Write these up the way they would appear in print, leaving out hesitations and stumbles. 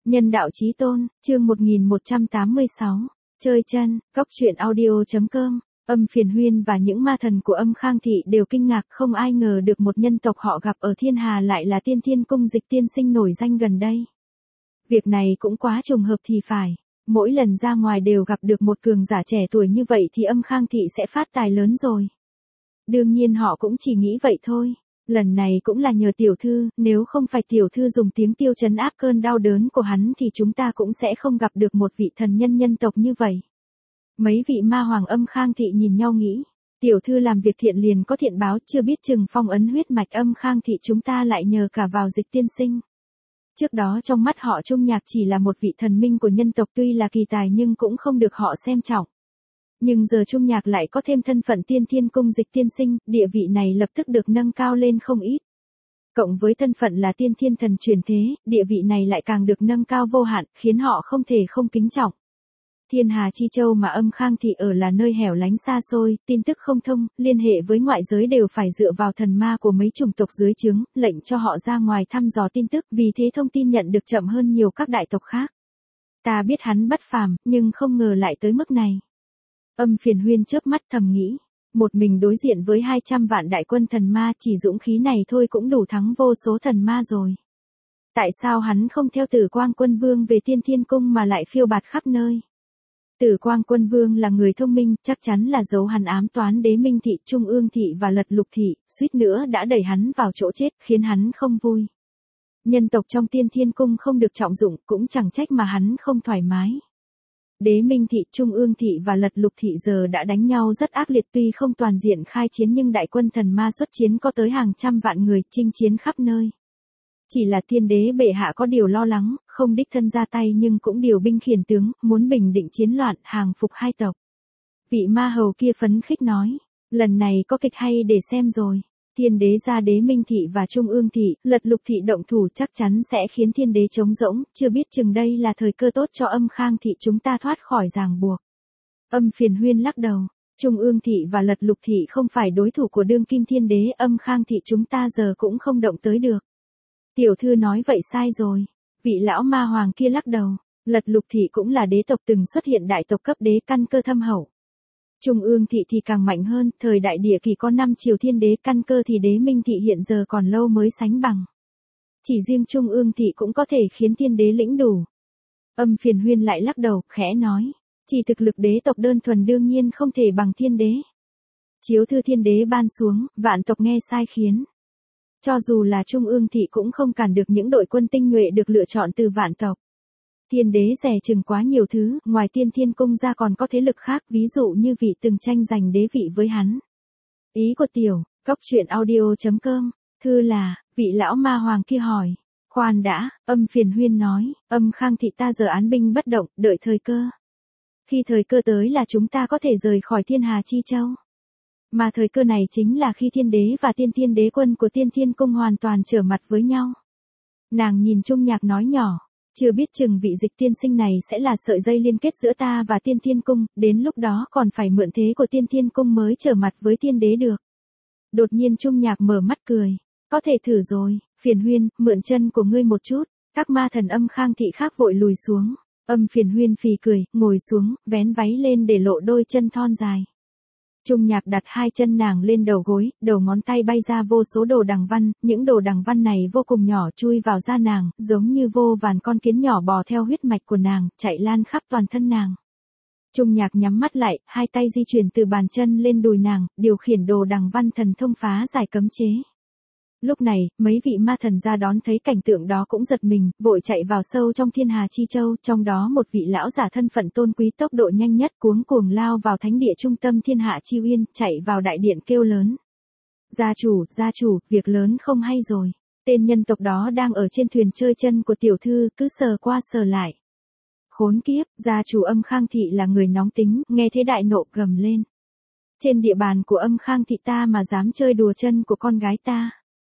Nhân đạo chí tôn, chương 1186. Chơi chân, cóc truyện audio.com. Âm Phiền Huyên và những ma thần của Âm Khang Thị đều kinh ngạc, không ai ngờ được một nhân tộc họ gặp ở thiên hà lại là Tiên Thiên Cung Dịch tiên sinh nổi danh gần đây. Việc này cũng quá trùng hợp thì phải. Mỗi lần ra ngoài đều gặp được một cường giả trẻ tuổi như vậy thì Âm Khang Thị sẽ phát tài lớn rồi. Đương nhiên họ cũng chỉ nghĩ vậy thôi. Lần này cũng là nhờ tiểu thư, nếu không phải tiểu thư dùng tiếng tiêu trấn áp cơn đau đớn của hắn thì chúng ta cũng sẽ không gặp được một vị thần nhân nhân tộc như vậy. Mấy vị ma hoàng Âm Khang Thị nhìn nhau nghĩ, tiểu thư làm việc thiện liền có thiện báo, chưa biết chừng phong ấn huyết mạch Âm Khang Thị chúng ta lại nhờ cả vào Dịch tiên sinh. Trước đó trong mắt họ Trung Nhạc chỉ là một vị thần minh của nhân tộc, tuy là kỳ tài nhưng cũng không được họ xem trọng. Nhưng giờ Trung Nhạc lại có thêm thân phận Tiên Thiên Cung Dịch tiên sinh, địa vị này lập tức được nâng cao lên không ít. Cộng với thân phận là Tiên Thiên Thần truyền thế, địa vị này lại càng được nâng cao vô hạn, khiến họ không thể không kính trọng. Thiên Hà Chi Châu mà Âm Khang Thị ở là nơi hẻo lánh xa xôi, tin tức không thông, liên hệ với ngoại giới đều phải dựa vào thần ma của mấy chủng tộc dưới trướng, lệnh cho họ ra ngoài thăm dò tin tức, vì thế thông tin nhận được chậm hơn nhiều các đại tộc khác. Ta biết hắn bất phàm, nhưng không ngờ lại tới mức này. Âm Phiền Huyên chớp mắt thầm nghĩ, một mình đối diện với 200 vạn đại quân thần ma, chỉ dũng khí này thôi cũng đủ thắng vô số thần ma rồi. Tại sao hắn không theo Tử Quang Quân Vương về Tiên Thiên Cung mà lại phiêu bạt khắp nơi? Tử Quang Quân Vương là người thông minh, chắc chắn là giấu hắn ám toán Đế Minh Thị, Trung Ương Thị và Lật Lục Thị, suýt nữa đã đẩy hắn vào chỗ chết, khiến hắn không vui. Nhân tộc trong Tiên Thiên Cung không được trọng dụng, cũng chẳng trách mà hắn không thoải mái. Đế Minh Thị, Trung Ương Thị và Lật Lục Thị giờ đã đánh nhau rất ác liệt, tuy không toàn diện khai chiến nhưng đại quân thần ma xuất chiến có tới hàng trăm vạn người, chinh chiến khắp nơi. Chỉ là Thiên Đế bệ hạ có điều lo lắng, không đích thân ra tay nhưng cũng điều binh khiển tướng, muốn bình định chiến loạn, hàng phục hai tộc. Vị ma hầu kia phấn khích nói, lần này có kịch hay để xem rồi. Thiên Đế ra Đế Minh Thị và Trung Ương Thị, Lật Lục Thị động thủ chắc chắn sẽ khiến Thiên Đế trống rỗng, chưa biết chừng đây là thời cơ tốt cho Âm Khang Thị chúng ta thoát khỏi ràng buộc. Âm Phiền Huyên lắc đầu, Trung Ương Thị và Lật Lục Thị không phải đối thủ của đương kim Thiên Đế, Âm Khang Thị chúng ta giờ cũng không động tới được. Tiểu thư nói vậy sai rồi. Vị lão ma hoàng kia lắc đầu, Lật Lục Thị cũng là đế tộc từng xuất hiện đại tộc cấp đế, căn cơ thâm hậu. Trung Ương Thị thì càng mạnh hơn, thời đại địa kỳ có 5 triều thiên đế, căn cơ thì Đế Minh Thị hiện giờ còn lâu mới sánh bằng. Chỉ riêng Trung Ương Thị cũng có thể khiến thiên đế lĩnh đủ. Âm Phiền Huyên lại lắc đầu, khẽ nói, chỉ thực lực đế tộc đơn thuần đương nhiên không thể bằng thiên đế. Chiếu thư thiên đế ban xuống, vạn tộc nghe sai khiến. Cho dù là Trung Ương Thị cũng không cản được những đội quân tinh nhuệ được lựa chọn từ vạn tộc. Thiên đế dè chừng quá nhiều thứ, ngoài Tiên Thiên Cung ra còn có thế lực khác, ví dụ như vị từng tranh giành đế vị với hắn. Ý của tiểu, cóc truyện audio.com, thư là, vị lão ma hoàng kia hỏi. Khoan đã, Âm Phiền Huyên nói, Âm Khang Thị ta giờ án binh bất động, đợi thời cơ. Khi thời cơ tới là chúng ta có thể rời khỏi Thiên Hà Chi Châu. Mà thời cơ này chính là khi Thiên Đế và Tiên Thiên Đế quân của Tiên Thiên Cung hoàn toàn trở mặt với nhau. Nàng nhìn Trung Nhạc nói nhỏ, chưa biết chừng vị Dịch tiên sinh này sẽ là sợi dây liên kết giữa ta và Tiên Thiên Cung, đến lúc đó còn phải mượn thế của Tiên Thiên Cung mới trở mặt với Thiên Đế được. Đột nhiên Trung Nhạc mở mắt cười, có thể thử rồi, Phiền Huyên, mượn chân của ngươi một chút. Các ma thần Âm Khang Thị khác vội lùi xuống. Âm Phiền Huyên phì cười, ngồi xuống, vén váy lên để lộ đôi chân thon dài. Trung Nhạc đặt hai chân nàng lên đầu gối, đầu ngón tay bay ra vô số đồ đằng văn, những đồ đằng văn này vô cùng nhỏ chui vào da nàng, giống như vô vàn con kiến nhỏ bò theo huyết mạch của nàng, chạy lan khắp toàn thân nàng. Trung Nhạc nhắm mắt lại, hai tay di chuyển từ bàn chân lên đùi nàng, điều khiển đồ đằng văn thần thông phá giải cấm chế. Lúc này, mấy vị ma thần ra đón thấy cảnh tượng đó cũng giật mình, vội chạy vào sâu trong Thiên Hà Chi Châu, trong đó một vị lão giả thân phận tôn quý tốc độ nhanh nhất cuống cuồng lao vào thánh địa trung tâm Thiên Hạ Chi Uyên, chạy vào đại điện kêu lớn. Gia chủ, việc lớn không hay rồi. Tên nhân tộc đó đang ở trên thuyền chơi chân của tiểu thư, cứ sờ qua sờ lại. Khốn kiếp, gia chủ Âm Khang Thị là người nóng tính, nghe thế đại nộ gầm lên. Trên địa bàn của Âm Khang Thị ta mà dám chơi đùa chân của con gái ta.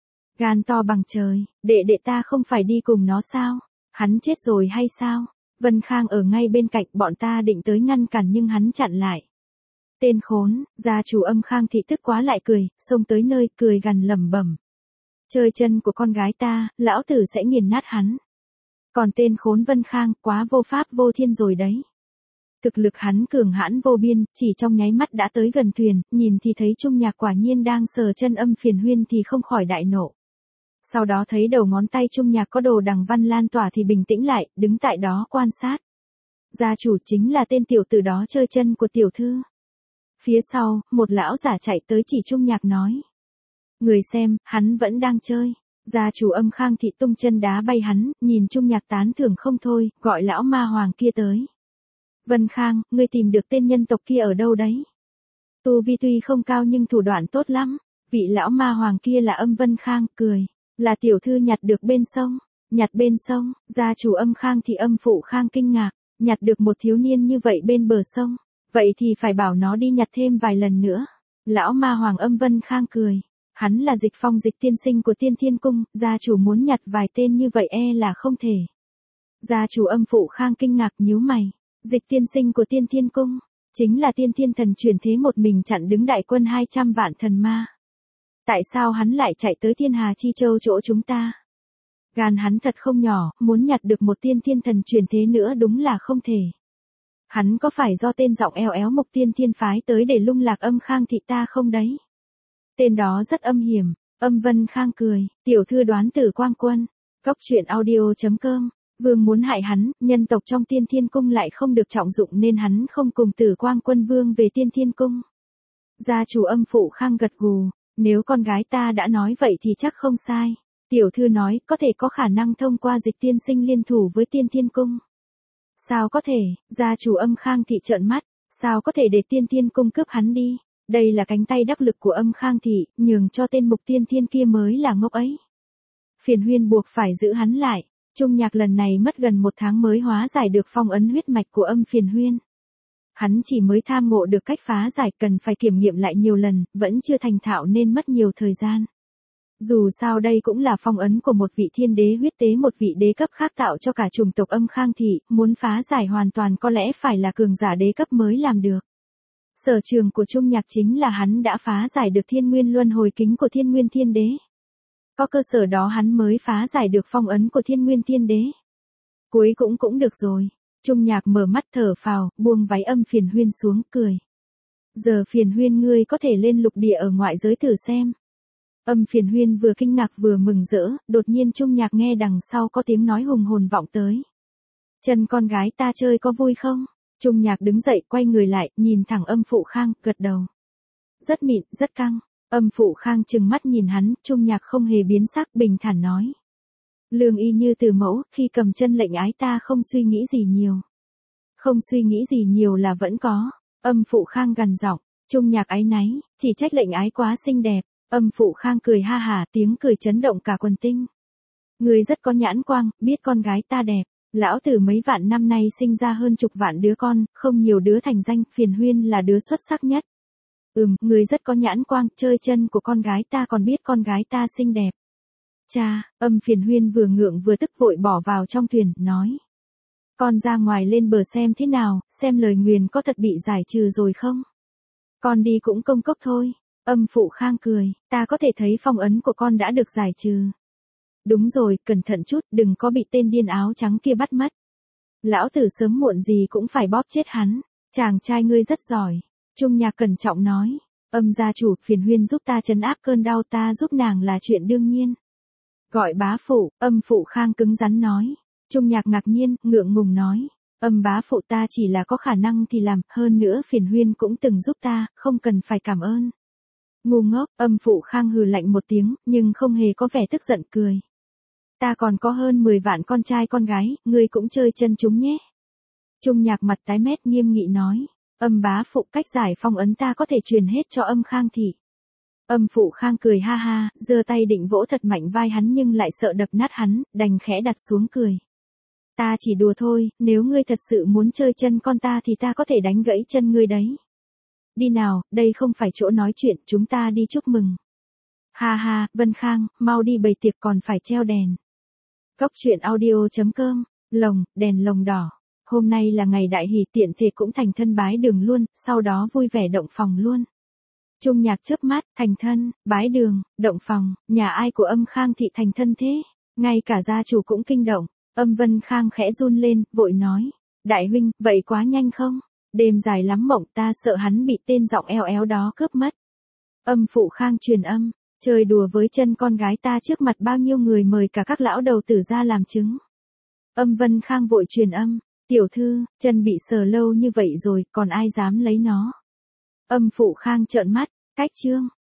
Gan to bằng trời, đệ ta không phải đi cùng nó sao? Hắn chết rồi hay sao? Vân Khang ở ngay bên cạnh, bọn ta định tới ngăn cản nhưng hắn chặn lại. Tên khốn, gia chủ Âm Khang Thị tức quá lại cười, xông tới nơi, cười gằn lẩm bẩm. Chơi chân của con gái ta, lão tử sẽ nghiền nát hắn. Còn tên khốn Vân Khang, quá vô pháp vô thiên rồi đấy. Thực lực hắn cường hãn vô biên, chỉ trong nháy mắt đã tới gần thuyền, nhìn thì thấy Trung Nhạc quả nhiên đang sờ chân Âm Phiền Huyên thì không khỏi đại nộ. Sau đó thấy đầu ngón tay Trung Nhạc có đồ đằng văn lan tỏa thì bình tĩnh lại, đứng tại đó quan sát. Gia chủ chính là tên tiểu tử đó chơi chân của tiểu thư. Phía sau, một lão giả chạy tới chỉ Trung Nhạc nói. Người xem, hắn vẫn đang chơi. Gia chủ Âm Khang Thị tung chân đá bay hắn, nhìn Trung Nhạc tán thưởng không thôi, gọi lão ma hoàng kia tới. Vân Khang, ngươi tìm được tên nhân tộc kia ở đâu đấy? Tu vi tuy không cao nhưng thủ đoạn tốt lắm. Vị lão ma hoàng kia là Âm Vân Khang, cười. Là tiểu thư nhặt được bên sông. Nhặt bên sông, gia chủ Âm Khang Thị Âm Phụ Khang kinh ngạc. Nhặt được một thiếu niên như vậy bên bờ sông. Vậy thì phải bảo nó đi nhặt thêm vài lần nữa. Lão ma hoàng Âm Vân Khang cười. Hắn là Dịch Phong Dịch tiên sinh của Tiên Thiên Cung, gia chủ muốn nhặt vài tên như vậy là không thể. Gia chủ Âm Phụ Khang kinh ngạc nhíu mày. Dịch tiên sinh của Tiên Thiên Cung, chính là Tiên Thiên Thần truyền thế một mình chặn đứng đại quân 200 vạn thần ma. Tại sao hắn lại chạy tới Thiên Hà Chi Châu chỗ chúng ta? Gan hắn thật không nhỏ, muốn nhặt được một Tiên Thiên Thần truyền thế nữa đúng là không thể. Hắn có phải do tên giọng eo éo Mục Tiên Thiên phái tới để lung lạc Âm Khang Thị ta không đấy? Tên đó rất âm hiểm. Âm Vân Khang cười. Tiểu thư đoán Tử Quang Quân. Cốc truyện audio.com. Vương muốn hại hắn, nhân tộc trong Tiên Thiên Cung lại không được trọng dụng nên hắn không cùng Tử Quang Quân Vương về Tiên Thiên Cung. Gia chủ Âm Phụ Khang gật gù. Nếu con gái ta đã nói vậy thì chắc không sai. Tiểu thư nói có thể có khả năng thông qua Dịch tiên sinh liên thủ với Tiên Thiên Cung. Sao có thể? Gia chủ Âm Khang Thị trợn mắt. Sao có thể để Tiên Thiên Cung cướp hắn đi? Đây là cánh tay đắc lực của Âm Khang Thị, nhường cho tên Mục Tiên Thiên kia mới là ngốc ấy. Phiền Huyên buộc phải giữ hắn lại. Trung Nhạc lần này mất gần 1 tháng mới hóa giải được phong ấn huyết mạch của Âm Phiền Huyên. Hắn chỉ mới tham ngộ được cách phá giải, cần phải kiểm nghiệm lại nhiều lần, vẫn chưa thành thạo nên mất nhiều thời gian. Dù sao đây cũng là phong ấn của một vị thiên đế huyết tế, một vị đế cấp khác tạo cho cả chủng tộc Âm Khang Thị, muốn phá giải hoàn toàn có lẽ phải là cường giả đế cấp mới làm được. Sở trường của Trung Nhạc chính là hắn đã phá giải được Thiên Nguyên Luân Hồi Kính của Thiên Nguyên Thiên Đế. Có cơ sở đó hắn mới phá giải được phong ấn của Thiên Nguyên Thiên Đế. Cuối cũng được rồi. Trung Nhạc mở mắt thở phào, buông váy Âm Phiền Huyên xuống, cười. Giờ Phiền Huyên ngươi có thể lên lục địa ở ngoại giới thử xem. Âm Phiền Huyên vừa kinh ngạc vừa mừng rỡ, đột nhiên Trung Nhạc nghe đằng sau có tiếng nói hùng hồn vọng tới. Chân con gái ta chơi có vui không? Trung Nhạc đứng dậy quay người lại, nhìn thẳng Âm Phụ Khang, gật đầu. Rất mịn, rất căng. Âm Phụ Khang trừng mắt nhìn hắn, Trung Nhạc không hề biến sắc, bình thản nói. Lương y như từ mẫu, khi cầm chân lệnh ái ta không suy nghĩ gì nhiều. Không suy nghĩ gì nhiều là vẫn có. Âm Phụ Khang gằn giọng. Trung Nhạc áy náy, chỉ trách lệnh ái quá xinh đẹp. Âm Phụ Khang cười ha hả, tiếng cười chấn động cả quần tinh. Người rất có nhãn quang, biết con gái ta đẹp. Lão tử mấy vạn năm nay sinh ra hơn chục vạn đứa con, không nhiều đứa thành danh, Phiền Huyên là đứa xuất sắc nhất. Người rất có nhãn quang, chơi chân của con gái ta còn biết con gái ta xinh đẹp. Cha, Âm Phiền Huyên vừa ngượng vừa tức vội bỏ vào trong thuyền, nói. Con ra ngoài lên bờ xem thế nào, xem lời nguyền có thật bị giải trừ rồi không? Con đi cũng công cốc thôi. Âm Phụ Khang cười, ta có thể thấy phong ấn của con đã được giải trừ. Đúng rồi, cẩn thận chút, đừng có bị tên điên áo trắng kia bắt mất. Lão tử sớm muộn gì cũng phải bóp chết hắn. Chàng trai ngươi rất giỏi. Trung Nhạc cẩn trọng nói. Âm gia chủ, Phiền Huyên giúp ta trấn áp cơn đau, ta giúp nàng là chuyện đương nhiên. Gọi bá phụ, Âm Phụ Khang cứng rắn nói. Trung Nhạc ngạc nhiên, ngượng ngùng nói. Âm bá phụ ta chỉ là có khả năng thì làm, hơn nữa Phiền Huyên cũng từng giúp ta, không cần phải cảm ơn. Ngu ngốc, Âm Phụ Khang hừ lạnh một tiếng, nhưng không hề có vẻ tức giận, cười. Ta còn có hơn 10 vạn con trai con gái, ngươi cũng chơi chân chúng nhé. Trung Nhạc mặt tái mét nghiêm nghị nói. Âm bá phụ, cách giải phong ấn ta có thể truyền hết cho Âm Khang Thị. Âm Phụ Khang cười ha ha, giơ tay định vỗ thật mạnh vai hắn nhưng lại sợ đập nát hắn, đành khẽ đặt xuống cười. Ta chỉ đùa thôi, nếu ngươi thật sự muốn chơi chân con ta thì ta có thể đánh gãy chân ngươi đấy. Đi nào, đây không phải chỗ nói chuyện, chúng ta đi chúc mừng. Ha ha, Vân Khang, mau đi bày tiệc còn phải treo đèn. Cốc truyện audio.com, đèn lồng đỏ. Hôm nay là ngày đại hỷ, tiện thể cũng thành thân bái đường luôn, sau đó vui vẻ động phòng luôn. Trung Nhạc chớp mắt, thành thân, bái đường, động phòng, nhà ai của Âm Khang Thị thành thân thế? Ngay cả gia chủ cũng kinh động. Âm Vân Khang khẽ run lên, vội nói. Đại huynh, vậy quá nhanh không? Đêm dài lắm mộng, ta sợ hắn bị tên giọng eo éo đó cướp mất. Âm Phụ Khang truyền âm. Chơi đùa với chân con gái ta trước mặt bao nhiêu người, mời cả các lão đầu tử ra làm chứng. Âm Vân Khang vội truyền âm. Tiểu thư, chân bị sờ lâu như vậy rồi, còn ai dám lấy nó? Âm Phụ Khang trợn mắt. Cách chương.